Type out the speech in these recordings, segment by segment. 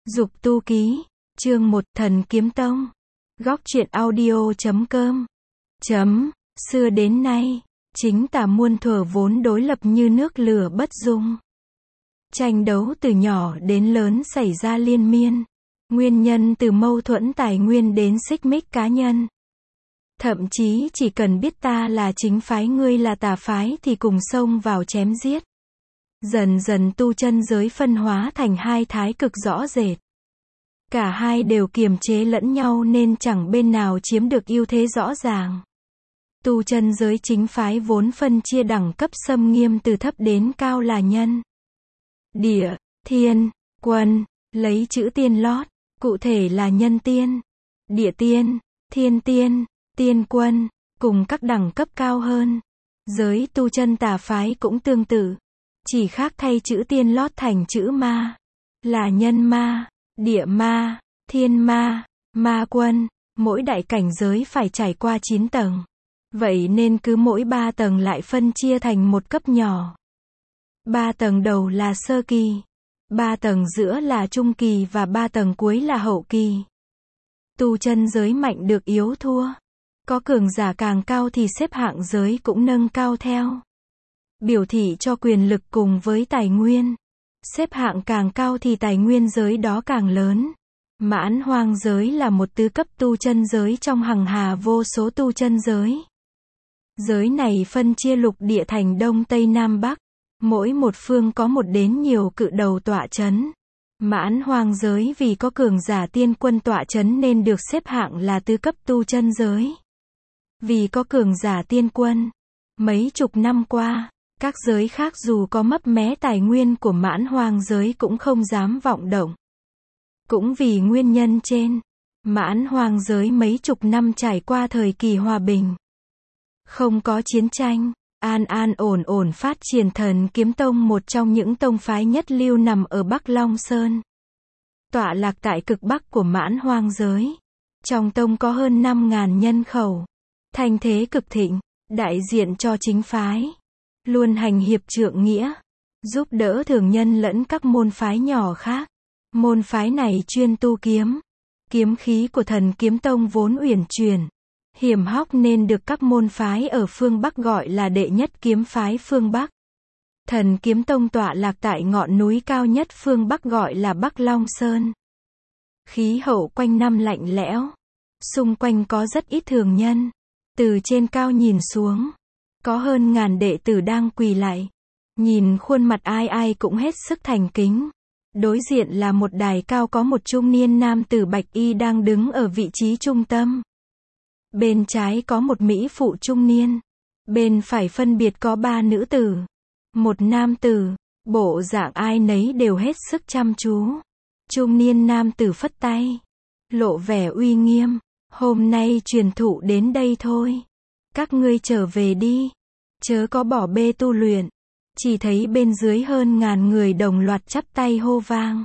Dục tu ký, chương 1, Thần Kiếm Tông. Góc truyện audio.com. Xưa đến nay, chính tà muôn thuở vốn đối lập như nước lửa bất dung. Tranh đấu từ nhỏ đến lớn xảy ra liên miên. Nguyên nhân từ mâu thuẫn tài nguyên đến xích mích cá nhân. Thậm chí chỉ cần biết ta là chính phái ngươi là tà phái thì cùng xông vào chém giết. Dần dần tu chân giới phân hóa thành hai thái cực rõ rệt. Cả hai đều kiềm chế lẫn nhau nên chẳng bên nào chiếm được ưu thế rõ ràng. Tu chân giới chính phái vốn phân chia đẳng cấp xâm nghiêm từ thấp đến cao là nhân, địa, thiên, quân, lấy chữ tiên lót, cụ thể là nhân tiên, địa tiên, thiên tiên, tiên quân, cùng các đẳng cấp cao hơn. Giới tu chân tà phái cũng tương tự, chỉ khác thay chữ tiên lót thành chữ ma, là nhân ma, địa ma, thiên ma, ma quân. Mỗi đại cảnh giới phải trải qua 9 tầng. Vậy nên cứ mỗi 3 tầng lại phân chia thành một cấp nhỏ. 3 tầng đầu là sơ kỳ, 3 tầng giữa là trung kỳ và 3 tầng cuối là hậu kỳ. Tu chân giới mạnh được yếu thua. Có cường giả càng cao thì xếp hạng giới cũng nâng cao theo. Biểu thị cho quyền lực cùng với tài nguyên. Xếp hạng càng cao thì tài nguyên giới đó càng lớn. Mãn hoang giới là một tứ cấp tu chân giới trong hằng hà vô số tu chân giới. Giới này phân chia lục địa thành Đông Tây Nam Bắc. Mỗi một phương có một đến nhiều cự đầu tọa chấn. Mãn hoang giới vì có cường giả tiên quân tọa chấn nên được xếp hạng là tứ cấp tu chân giới. Vì có cường giả tiên quân, mấy chục năm qua, các giới khác dù có mấp mé tài nguyên của mãn hoang giới cũng không dám vọng động. Cũng vì nguyên nhân trên, mãn hoang giới mấy chục năm trải qua thời kỳ hòa bình. Không có chiến tranh, an an ổn ổn phát triển. Thần Kiếm Tông, một trong những tông phái nhất lưu nằm ở Bắc Long Sơn. Tọa lạc tại cực bắc của mãn hoang giới. Trong tông có hơn 5.000 nhân khẩu. Thành thế cực thịnh, đại diện cho chính phái. Luôn hành hiệp trượng nghĩa, giúp đỡ thường nhân lẫn các môn phái nhỏ khác. Môn phái này chuyên tu kiếm. Kiếm khí của Thần Kiếm Tông vốn uyển chuyển, hiểm hóc nên được các môn phái ở phương Bắc gọi là đệ nhất kiếm phái phương Bắc. Thần Kiếm Tông tọa lạc tại ngọn núi cao nhất phương Bắc gọi là Bắc Long Sơn. Khí hậu quanh năm lạnh lẽo. Xung quanh có rất ít thường nhân. Từ trên cao nhìn xuống, có hơn ngàn đệ tử đang quỳ lạy. Nhìn khuôn mặt ai ai cũng hết sức thành kính. Đối diện là một đài cao có một trung niên nam tử bạch y đang đứng ở vị trí trung tâm. Bên trái có một mỹ phụ trung niên. Bên phải phân biệt có 3 nữ tử, một nam tử. Bộ dạng ai nấy đều hết sức chăm chú. Trung niên nam tử phất tay, lộ vẻ uy nghiêm. Hôm nay truyền thụ đến đây thôi. Các ngươi trở về đi. Chớ có bỏ bê tu luyện. Chỉ thấy bên dưới hơn ngàn người đồng loạt chắp tay hô vang.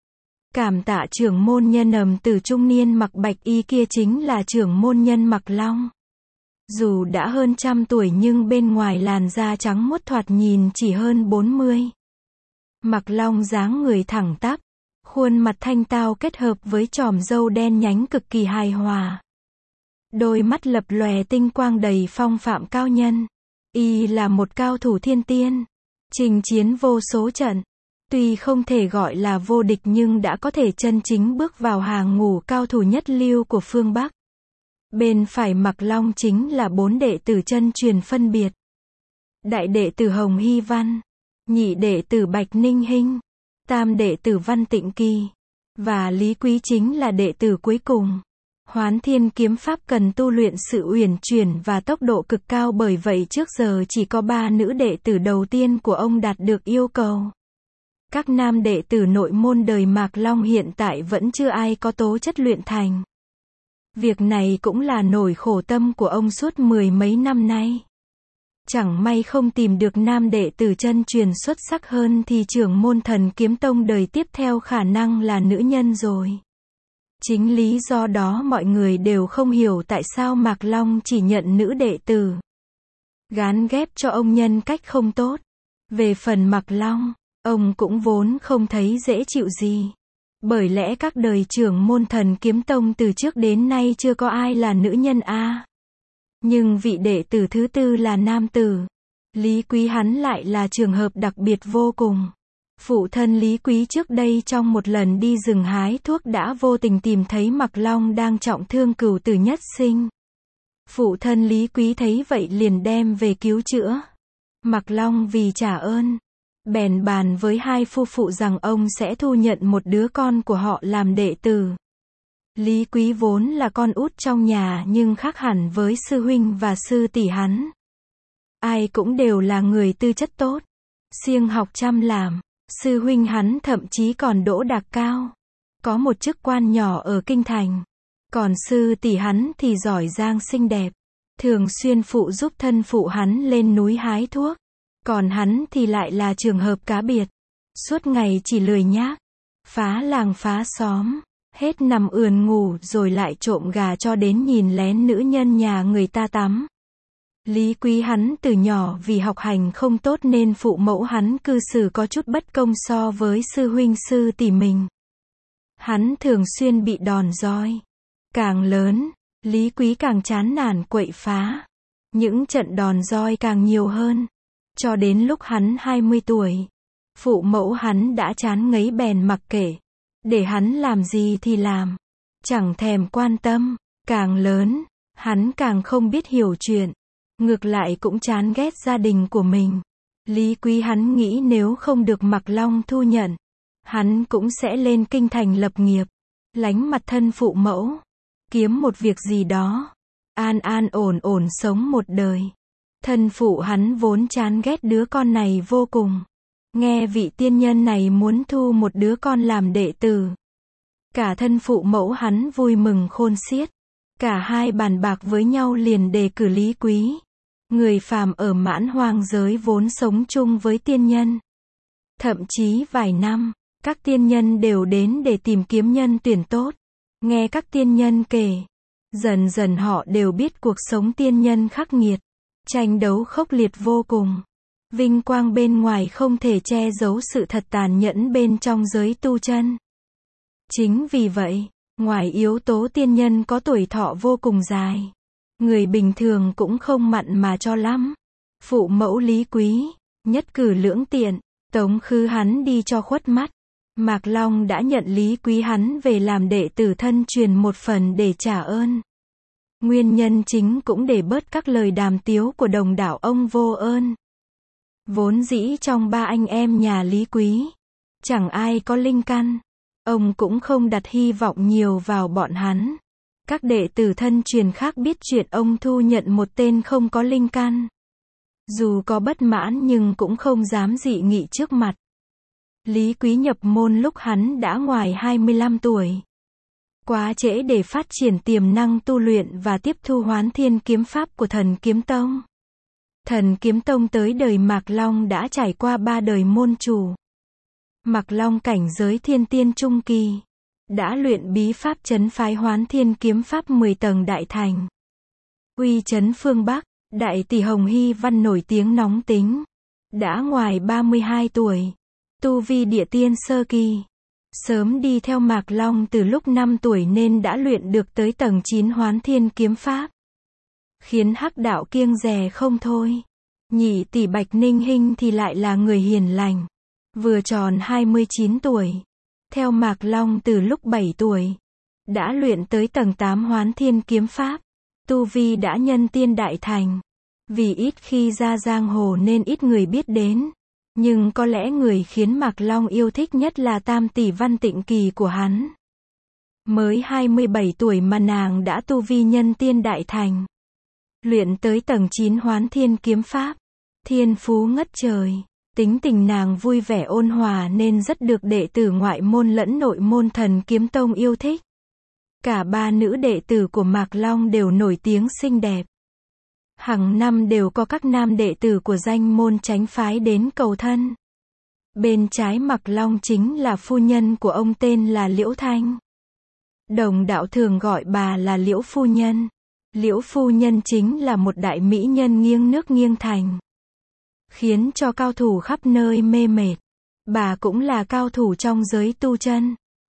Cảm tạ trưởng môn nhân. Tử trung niên mặc bạch y kia chính là trưởng môn nhân Mạc Long. Dù đã hơn trăm tuổi nhưng bên ngoài làn da trắng muốt thoạt nhìn chỉ hơn 40. Mạc Long dáng người thẳng tắp, khuôn mặt thanh tao kết hợp với chòm râu đen nhánh cực kỳ hài hòa. Đôi mắt lập lòe tinh quang đầy phong phạm cao nhân. Y là một cao thủ thiên tiên, chinh chiến vô số trận. Tuy không thể gọi là vô địch nhưng đã có thể chân chính bước vào hàng ngũ cao thủ nhất lưu của phương Bắc. Bên phải Mạc Long chính là 4 đệ tử chân truyền phân biệt. Đại đệ tử Hồng Hy Văn, nhị đệ tử Bạch Ninh Hinh, tam đệ tử Văn Tịnh Kỳ, và Lý Quý chính là đệ tử cuối cùng. Hoán Thiên kiếm pháp cần tu luyện sự uyển chuyển và tốc độ cực cao, bởi vậy trước giờ chỉ có 3 nữ đệ tử đầu tiên của ông đạt được yêu cầu. Các nam đệ tử nội môn đời Mạc Long hiện tại vẫn chưa ai có tố chất luyện thành. Việc này cũng là nỗi khổ tâm của ông suốt 10 mấy năm nay. Chẳng may không tìm được nam đệ tử chân truyền xuất sắc hơn thì trưởng môn Thần Kiếm Tông đời tiếp theo khả năng là nữ nhân rồi. Chính lý do đó mọi người đều không hiểu tại sao Mạc Long chỉ nhận nữ đệ tử. Gán ghép cho ông nhân cách không tốt. Về phần Mạc Long, ông cũng vốn không thấy dễ chịu gì. Bởi lẽ các đời trưởng môn Thần Kiếm Tông từ trước đến nay chưa có ai là nữ nhân a. Nhưng vị đệ tử thứ tư là nam tử. Lý Quý hắn lại là trường hợp đặc biệt vô cùng. Phụ thân Lý Quý trước đây trong một lần đi rừng hái thuốc đã vô tình tìm thấy Mạc Long đang trọng thương cửu tử nhất sinh. Phụ thân Lý Quý thấy vậy liền đem về cứu chữa. Mạc Long vì trả ơn, bèn bàn với hai phu phụ rằng ông sẽ thu nhận một đứa con của họ làm đệ tử. Lý Quý vốn là con út trong nhà nhưng khác hẳn với sư huynh và sư tỷ hắn. Ai cũng đều là người tư chất tốt, siêng học chăm làm. Sư huynh hắn thậm chí còn đỗ đạt cao, có một chức quan nhỏ ở kinh thành. Còn sư tỷ hắn thì giỏi giang xinh đẹp, thường xuyên phụ giúp thân phụ hắn lên núi hái thuốc. Còn hắn thì lại là trường hợp cá biệt, suốt ngày chỉ lười nhác, phá làng phá xóm, hết nằm ườn ngủ rồi lại trộm gà cho đến nhìn lén nữ nhân nhà người ta tắm. Lý Quý hắn từ nhỏ vì học hành không tốt nên phụ mẫu hắn cư xử có chút bất công so với sư huynh sư tỷ mình. Hắn thường xuyên bị đòn roi. Càng lớn, Lý Quý càng chán nản quậy phá. Những trận đòn roi càng nhiều hơn. Cho đến lúc hắn 20 tuổi, phụ mẫu hắn đã chán ngấy bèn mặc kệ. Để hắn làm gì thì làm. Chẳng thèm quan tâm. Càng lớn, hắn càng không biết hiểu chuyện. Ngược lại cũng chán ghét gia đình của mình. Lý Quý hắn nghĩ nếu không được Mạc Long thu nhận, hắn cũng sẽ lên kinh thành lập nghiệp, lánh mặt thân phụ mẫu, kiếm một việc gì đó, an an ổn ổn sống một đời. Thân phụ hắn vốn chán ghét đứa con này vô cùng. Nghe vị tiên nhân này muốn thu một đứa con làm đệ tử. Cả thân phụ mẫu hắn vui mừng khôn xiết. Cả hai bàn bạc với nhau liền đề cử Lý Quý. Người phàm ở mãn hoang giới vốn sống chung với tiên nhân. Thậm chí vài năm, các tiên nhân đều đến để tìm kiếm nhân tuyển tốt. Nghe các tiên nhân kể, dần dần họ đều biết cuộc sống tiên nhân khắc nghiệt, tranh đấu khốc liệt vô cùng. Vinh quang bên ngoài không thể che giấu sự thật tàn nhẫn bên trong giới tu chân. Chính vì vậy, ngoài yếu tố tiên nhân có tuổi thọ vô cùng dài, người bình thường cũng không mặn mà cho lắm. Phụ mẫu Lý Quý, nhất cử lưỡng tiện, tống khứ hắn đi cho khuất mắt. Mạc Long đã nhận Lý Quý hắn về làm đệ tử thân truyền một phần để trả ơn. Nguyên nhân chính cũng để bớt các lời đàm tiếu của đồng đảo ông vô ơn. Vốn dĩ trong ba anh em nhà Lý Quý, chẳng ai có linh căn. Ông cũng không đặt hy vọng nhiều vào bọn hắn. Các đệ tử thân truyền khác biết chuyện ông thu nhận một tên không có linh căn. Dù có bất mãn nhưng cũng không dám dị nghị trước mặt. Lý Quý nhập môn lúc hắn đã ngoài 25 tuổi. Quá trễ để phát triển tiềm năng tu luyện và tiếp thu Hoán Thiên kiếm pháp của Thần Kiếm Tông. Thần Kiếm Tông tới đời Mạc Long đã trải qua 3 đời môn chủ. Mạc Long cảnh giới thiên tiên trung kỳ, đã luyện bí pháp trấn phái Hoán Thiên kiếm pháp 10 tầng đại thành. Uy chấn phương Bắc, đại tỷ Hồng Hy Văn nổi tiếng nóng tính. Đã ngoài 32 tuổi, tu vi địa tiên sơ kỳ. Sớm đi theo Mạc Long từ lúc 5 tuổi nên đã luyện được tới tầng 9 Hoán Thiên kiếm pháp. Khiến hắc đạo kiêng dè không thôi. Nhị tỷ Bạch Ninh Hinh thì lại là người hiền lành. Vừa tròn 29 tuổi. Theo Mạc Long từ lúc 7 tuổi. Đã luyện tới tầng 8 Hoán Thiên kiếm pháp. Tu vi đã nhân tiên đại thành. Vì ít khi ra giang hồ nên ít người biết đến. Nhưng có lẽ người khiến Mạc Long yêu thích nhất là tam tỷ Văn Tịnh Kỳ của hắn. Mới 27 tuổi mà nàng đã tu vi nhân tiên đại thành. Luyện tới tầng 9 Hoán Thiên kiếm pháp. Thiên phú ngất trời. Tính tình nàng vui vẻ ôn hòa nên rất được đệ tử ngoại môn lẫn nội môn Thần Kiếm Tông yêu thích. Cả 3 nữ đệ tử của Mạc Long đều nổi tiếng xinh đẹp. Hàng năm đều có các nam đệ tử của danh môn chánh phái đến cầu thân. Bên trái Mạc Long chính là phu nhân của ông tên là Liễu Thanh. Đồng đạo thường gọi bà là Liễu phu nhân. Liễu phu nhân chính là một đại mỹ nhân nghiêng nước nghiêng thành. Khiến cho cao thủ khắp nơi mê mệt. Bà cũng là cao thủ trong giới tu chân.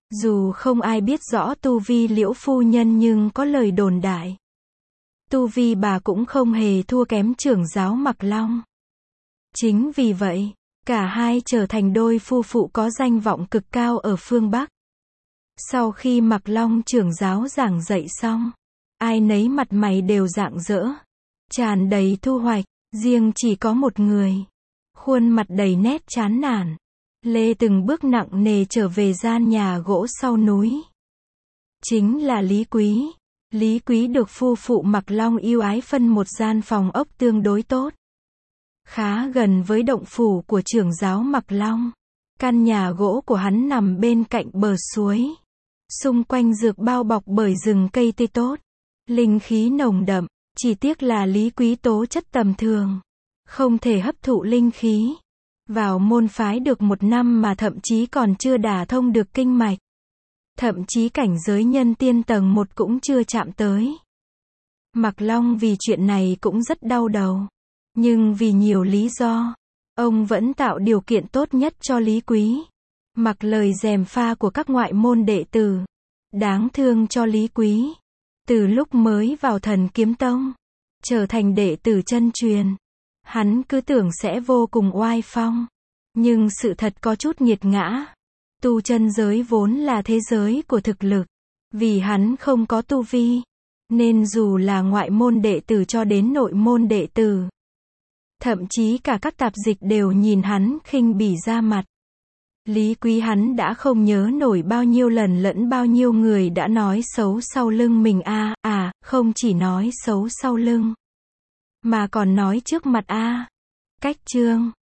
Dù không ai biết rõ tu vi Liễu phu nhân nhưng có lời đồn đại. Tu vi bà cũng không hề thua kém trưởng giáo Mặc Long. Chính vì vậy, cả hai trở thành đôi phu phụ có danh vọng cực cao ở phương Bắc. Sau khi Mặc Long trưởng giáo giảng dạy xong, ai nấy mặt mày đều rạng rỡ, tràn đầy thu hoạch, riêng chỉ có một người, khuôn mặt đầy nét chán nản, lê từng bước nặng nề trở về gian nhà gỗ sau núi. Chính là Lý Quý. Lý Quý được phu phụ Mặc Long yêu ái phân một gian phòng ốc tương đối tốt, khá gần với động phủ của trưởng giáo Mặc Long. Căn nhà gỗ của hắn nằm bên cạnh bờ suối, xung quanh được bao bọc bởi rừng cây tươi tốt, linh khí nồng đậm, chỉ tiếc là Lý Quý tố chất tầm thường, không thể hấp thụ linh khí. Vào môn phái được 1 năm mà thậm chí còn chưa đả thông được kinh mạch. Thậm chí cảnh giới nhân tiên tầng 1 cũng chưa chạm tới. Mặc Long vì chuyện này cũng rất đau đầu. Nhưng vì nhiều lý do, ông vẫn tạo điều kiện tốt nhất cho Lý Quý. Mặc lời gièm pha của các ngoại môn đệ tử. Đáng thương cho Lý Quý. Từ lúc mới vào Thần Kiếm Tông, trở thành đệ tử chân truyền, hắn cứ tưởng sẽ vô cùng oai phong. Nhưng sự thật có chút nghiệt ngã. Tu chân giới vốn là thế giới của thực lực. Vì hắn không có tu vi, nên dù là ngoại môn đệ tử cho đến nội môn đệ tử, thậm chí cả các tạp dịch đều nhìn hắn khinh bỉ ra mặt. Lý Quý hắn đã không nhớ nổi bao nhiêu lần lẫn bao nhiêu người đã nói xấu sau lưng mình không chỉ nói xấu sau lưng, mà còn nói trước mặt Cách Trương.